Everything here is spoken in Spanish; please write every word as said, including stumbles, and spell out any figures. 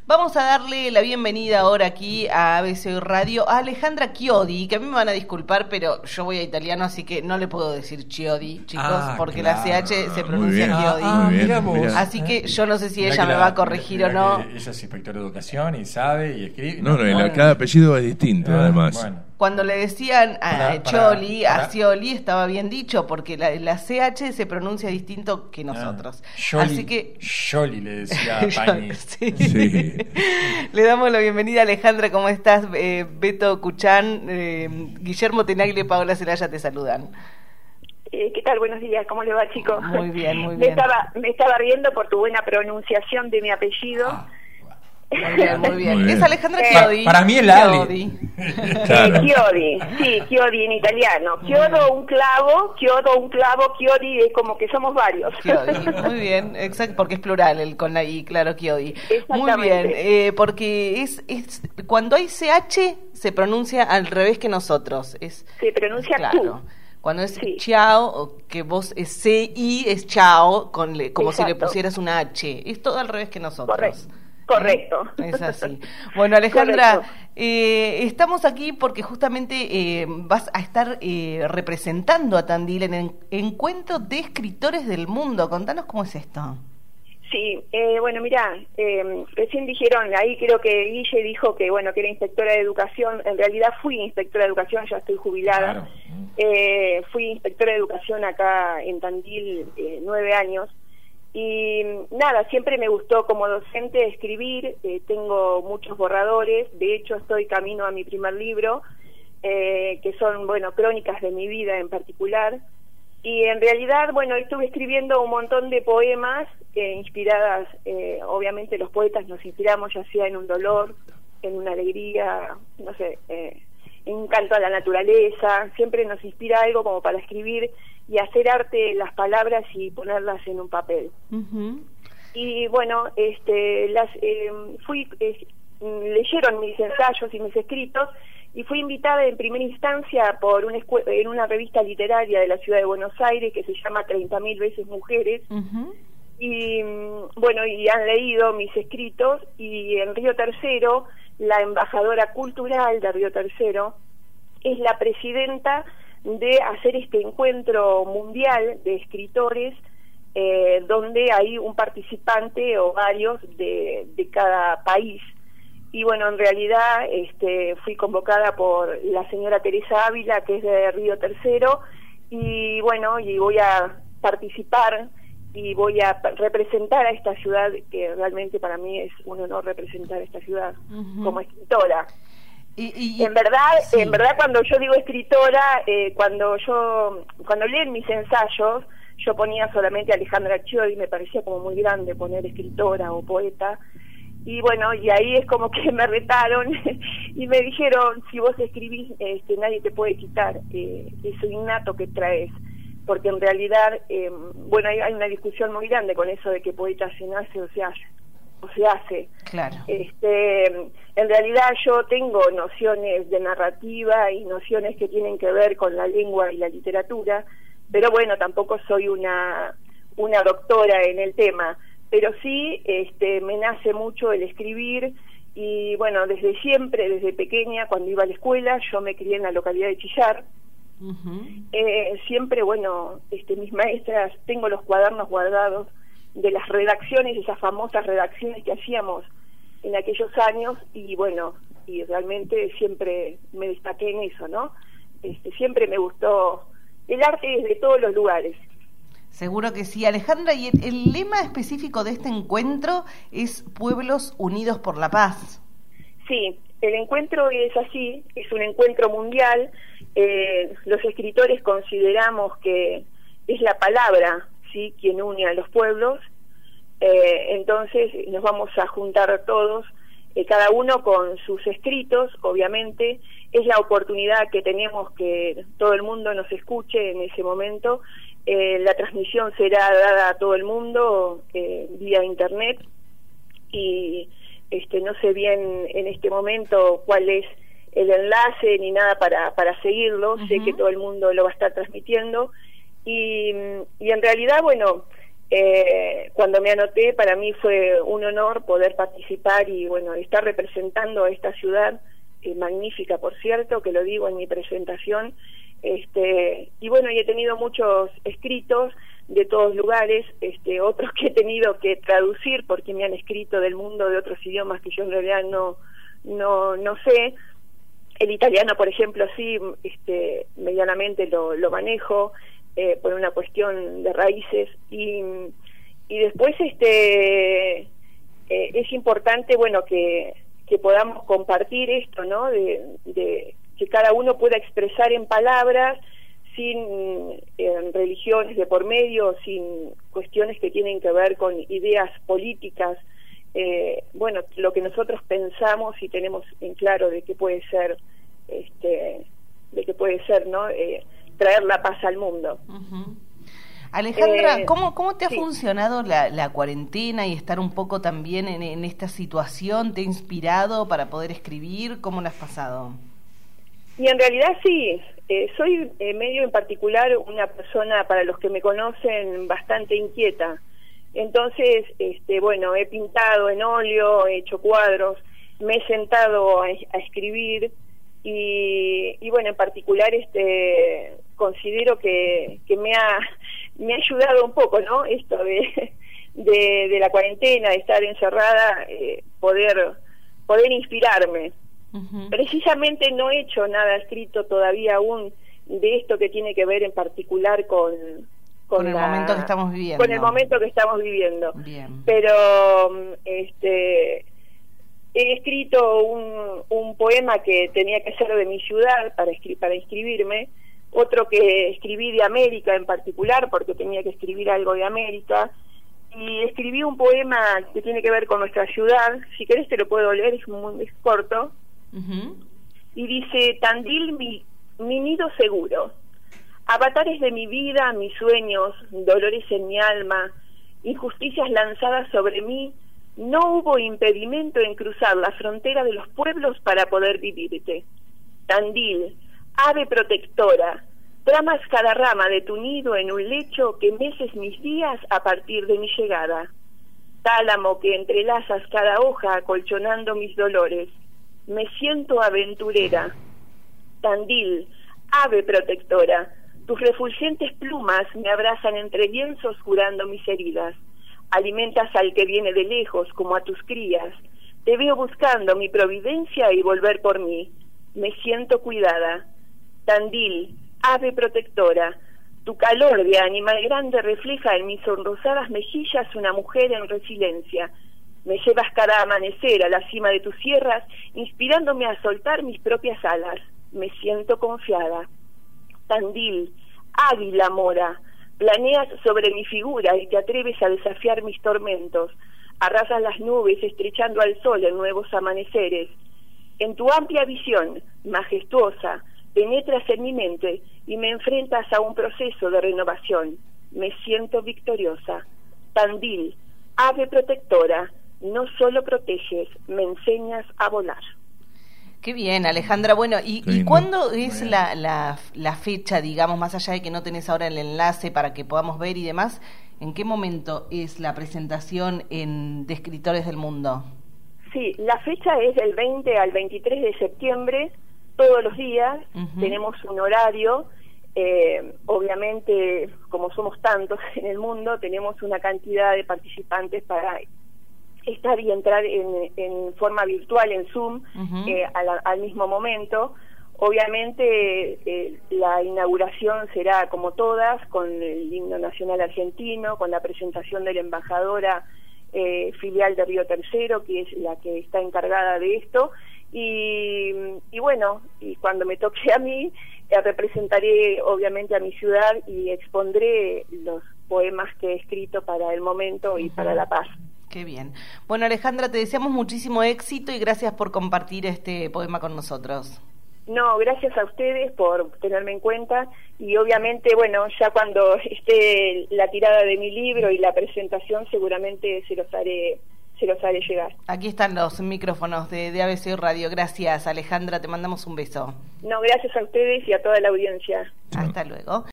Vamos a darle la bienvenida ahora aquí a A B C Radio a Alejandra Chiodi, que a mí me van a disculpar, pero yo voy a italiano, así que no le puedo decir Chiodi, chicos, ah, porque claro. La C H se pronuncia Chiodi. Ah, mira vos. Así que yo no sé si ella me va a corregir o no. Ella es inspectora de educación y sabe y escribe. No, no, no cada apellido es distinto, ah, además. Bueno. Cuando le decían a para, Choli, para, para. a Scioli, estaba bien dicho, porque la, la C H se pronuncia distinto que nosotros. Ah, Scioli, Así que Scioli le decía a Pani. Sí. Sí. Le damos la bienvenida a Alejandra, ¿cómo estás? Eh, Beto Cuchán, eh, Guillermo Tenaglia y Paola Celaya te saludan. Eh, ¿Qué tal? Buenos días, ¿cómo le va, chicos? Muy bien, muy bien. Me estaba, me estaba riendo por tu buena pronunciación de mi apellido. Ah. Muy bien, muy bien. Muy bien. Es Alejandra eh, Chiodi. Para mí es Ali. Claro. Eh, Chiodi, sí, Chiodi en italiano. Chiodo, un clavo, Chiodo, un clavo, Chiodi es como que somos varios. Chiodi, muy bien, exacto, porque es plural el con la I, claro, Chiodi. Muy bien, eh, porque es, es cuando hay C H se pronuncia al revés que nosotros. Es, se pronuncia claro. tú. Cuando es sí. Chao, o que vos es C I, es Chao, con le, como exacto. si le pusieras una H. Es todo al revés que nosotros. Correcto. Correcto. Es así. Bueno, Alejandra, eh, estamos aquí porque justamente eh, vas a estar eh, representando a Tandil en el Encuentro de Escritores del Mundo. Contanos cómo es esto. Sí, eh, bueno, mirá, eh, recién dijeron, ahí creo que Guille dijo que, bueno, que era inspectora de educación. En realidad fui inspectora de educación, ya estoy jubilada. Claro. Eh, fui inspectora de educación acá en Tandil eh, nueve años. Y nada, siempre me gustó como docente escribir, eh, tengo muchos borradores, de hecho estoy camino a mi primer libro, eh, que son, bueno, crónicas de mi vida en particular, y en realidad, bueno, estuve escribiendo un montón de poemas eh, inspiradas, eh, obviamente los poetas nos inspiramos ya sea en un dolor, en una alegría, no sé, eh, en un canto a la naturaleza, siempre nos inspira algo como para escribir y hacer arte las palabras y ponerlas en un papel. Uh-huh. Y bueno, este, las eh, fui eh, leyeron mis ensayos y mis escritos y fui invitada en primera instancia por una escue- en una revista literaria de la ciudad de Buenos Aires que se llama treinta mil veces mujeres. Uh-huh. Y bueno, y han leído mis escritos, y en Río Tercero la embajadora cultural de Río Tercero es la presidenta de hacer este encuentro mundial de escritores, eh, donde hay un participante o varios de, de cada país. Y bueno, en realidad este, fui convocada por la señora Teresa Ávila, que es de Río Tercero, y bueno, y voy a participar y voy a representar a esta ciudad, que realmente para mí es un honor representar a esta ciudad uh-huh. como escritora. Y, y, en verdad, sí. en verdad cuando yo digo escritora, eh, cuando yo, cuando leen mis ensayos, yo ponía solamente Alejandra Chiodi, me parecía como muy grande poner escritora o poeta, y bueno, y ahí es como que me retaron y me dijeron, si vos escribís, este, nadie te puede quitar eh, eso innato que traes, porque en realidad, eh, bueno, hay, hay una discusión muy grande con eso de que poeta se nace o se hace. O se hace. Claro. Este, en realidad yo tengo nociones de narrativa y nociones que tienen que ver con la lengua y la literatura, pero bueno, tampoco soy una una doctora en el tema, pero sí este, me nace mucho el escribir, y bueno, desde siempre, desde pequeña, cuando iba a la escuela, yo me crié en la localidad de Chillar. Uh-huh. eh, siempre, bueno, este, mis maestras, tengo los cuadernos guardados de las redacciones, esas famosas redacciones que hacíamos en aquellos años, y bueno, y realmente siempre me destaqué en eso, ¿no? Este, siempre me gustó el arte desde todos los lugares. Seguro que sí, Alejandra, y el, el lema específico de este encuentro es Pueblos Unidos por la Paz. Sí, el encuentro es así, es un encuentro mundial, eh, los escritores consideramos que es la palabra, ¿sí?, quien une a los pueblos, eh, entonces nos vamos a juntar todos, eh, cada uno con sus escritos, obviamente, es la oportunidad que tenemos que todo el mundo nos escuche en ese momento, eh, la transmisión será dada a todo el mundo eh, vía internet, y este no sé bien en este momento cuál es el enlace ni nada para, para seguirlo, uh-huh. Sé que todo el mundo lo va a estar transmitiendo, y, y en realidad, bueno, Eh, cuando me anoté, para mí fue un honor poder participar y bueno, estar representando a esta ciudad, eh, magnífica por cierto, que lo digo en mi presentación. Este, y bueno, y he tenido muchos escritos de todos lugares, este, otros que he tenido que traducir porque me han escrito del mundo de otros idiomas que yo en realidad no, no, no sé. El italiano, por ejemplo, sí, este, medianamente lo, lo manejo, eh, por una cuestión de raíces, y, y después este, eh, es importante, bueno, que, que podamos compartir esto, ¿no?, de, de que cada uno pueda expresar en palabras, sin eh, religiones de por medio, sin cuestiones que tienen que ver con ideas políticas, eh, bueno, lo que nosotros pensamos y tenemos en claro de que puede ser, este, de que puede ser, ¿no?, eh, traer la paz al mundo. Uh-huh. Alejandra, eh, ¿cómo, cómo te ha sí. funcionado la, la cuarentena y estar un poco también en, en esta situación? ¿Te ha inspirado para poder escribir? ¿Cómo lo has pasado? Y en realidad sí, eh, soy eh, medio en particular una persona, para los que me conocen, bastante inquieta. Entonces, este, bueno, he pintado en óleo, he hecho cuadros, me he sentado a, a escribir y, y bueno, en particular este, considero que, que me ha me ha ayudado un poco, ¿no?, esto de, de, de la cuarentena, de estar encerrada, eh, poder poder inspirarme. Uh-huh. Precisamente no he hecho nada escrito todavía aún de esto que tiene que ver en particular con con, con el la, momento que estamos viviendo. Con el momento que estamos viviendo. Bien. Pero este he escrito un, un poema que tenía que ser de mi ciudad para escri- para inscribirme, otro que escribí de América en particular porque tenía que escribir algo de América, y escribí un poema que tiene que ver con nuestra ciudad. Si querés te lo puedo leer, es muy es corto. Uh-huh. Y dice: Tandil, mi, mi nido seguro, avatares de mi vida, mis sueños, dolores en mi alma, injusticias lanzadas sobre mí, no hubo impedimento en cruzar la frontera de los pueblos para poder vivirte. Tandil, ave protectora, tramas cada rama de tu nido en un lecho que meces mis días a partir de mi llegada. Tálamo que entrelazas cada hoja acolchonando mis dolores, me siento aventurera. Tandil, ave protectora, tus refulgentes plumas me abrazan entre lienzos curando mis heridas. Alimentas al que viene de lejos como a tus crías. Te veo buscando mi providencia y volver por mí. Me siento cuidada. Tandil, ave protectora, tu calor de animal grande refleja en mis sonrosadas mejillas una mujer en resiliencia. Me llevas cada amanecer a la cima de tus sierras, inspirándome a soltar mis propias alas. Me siento confiada. Tandil, águila mora, planeas sobre mi figura y te atreves a desafiar mis tormentos. Arrasas las nubes estrechando al sol en nuevos amaneceres. En tu amplia visión, majestuosa, penetras en mi mente y me enfrentas a un proceso de renovación. Me siento victoriosa. Tandil, ave protectora, no solo proteges, me enseñas a volar. Qué bien, Alejandra. Bueno, ¿y, ¿y cuándo es la, la, la fecha, digamos, más allá de que no tenés ahora el enlace para que podamos ver y demás, en qué momento es la presentación en de Escritores del Mundo? Sí, la fecha es del veinte al veintitrés de septiembre, todos los días. Uh-huh. Tenemos un horario, eh, obviamente, como somos tantos en el mundo, tenemos una cantidad de participantes para estar y entrar en, en forma virtual en Zoom. Uh-huh. eh, al, al mismo momento. Obviamente eh, la inauguración será como todas, con el himno nacional argentino, con la presentación de la embajadora eh, filial de Río Tercero, que es la que está encargada de esto, y, y bueno, y cuando me toque a mí, eh, representaré obviamente a mi ciudad y expondré los poemas que he escrito para el momento y uh-huh. para la paz. Qué bien. Bueno, Alejandra, te deseamos muchísimo éxito y gracias por compartir este poema con nosotros. No, gracias a ustedes por tenerme en cuenta y obviamente, bueno, ya cuando esté la tirada de mi libro y la presentación seguramente se los haré, se los haré llegar. Aquí están los micrófonos de, de A B C Radio. Gracias, Alejandra, te mandamos un beso. No, gracias a ustedes y a toda la audiencia. Hasta luego.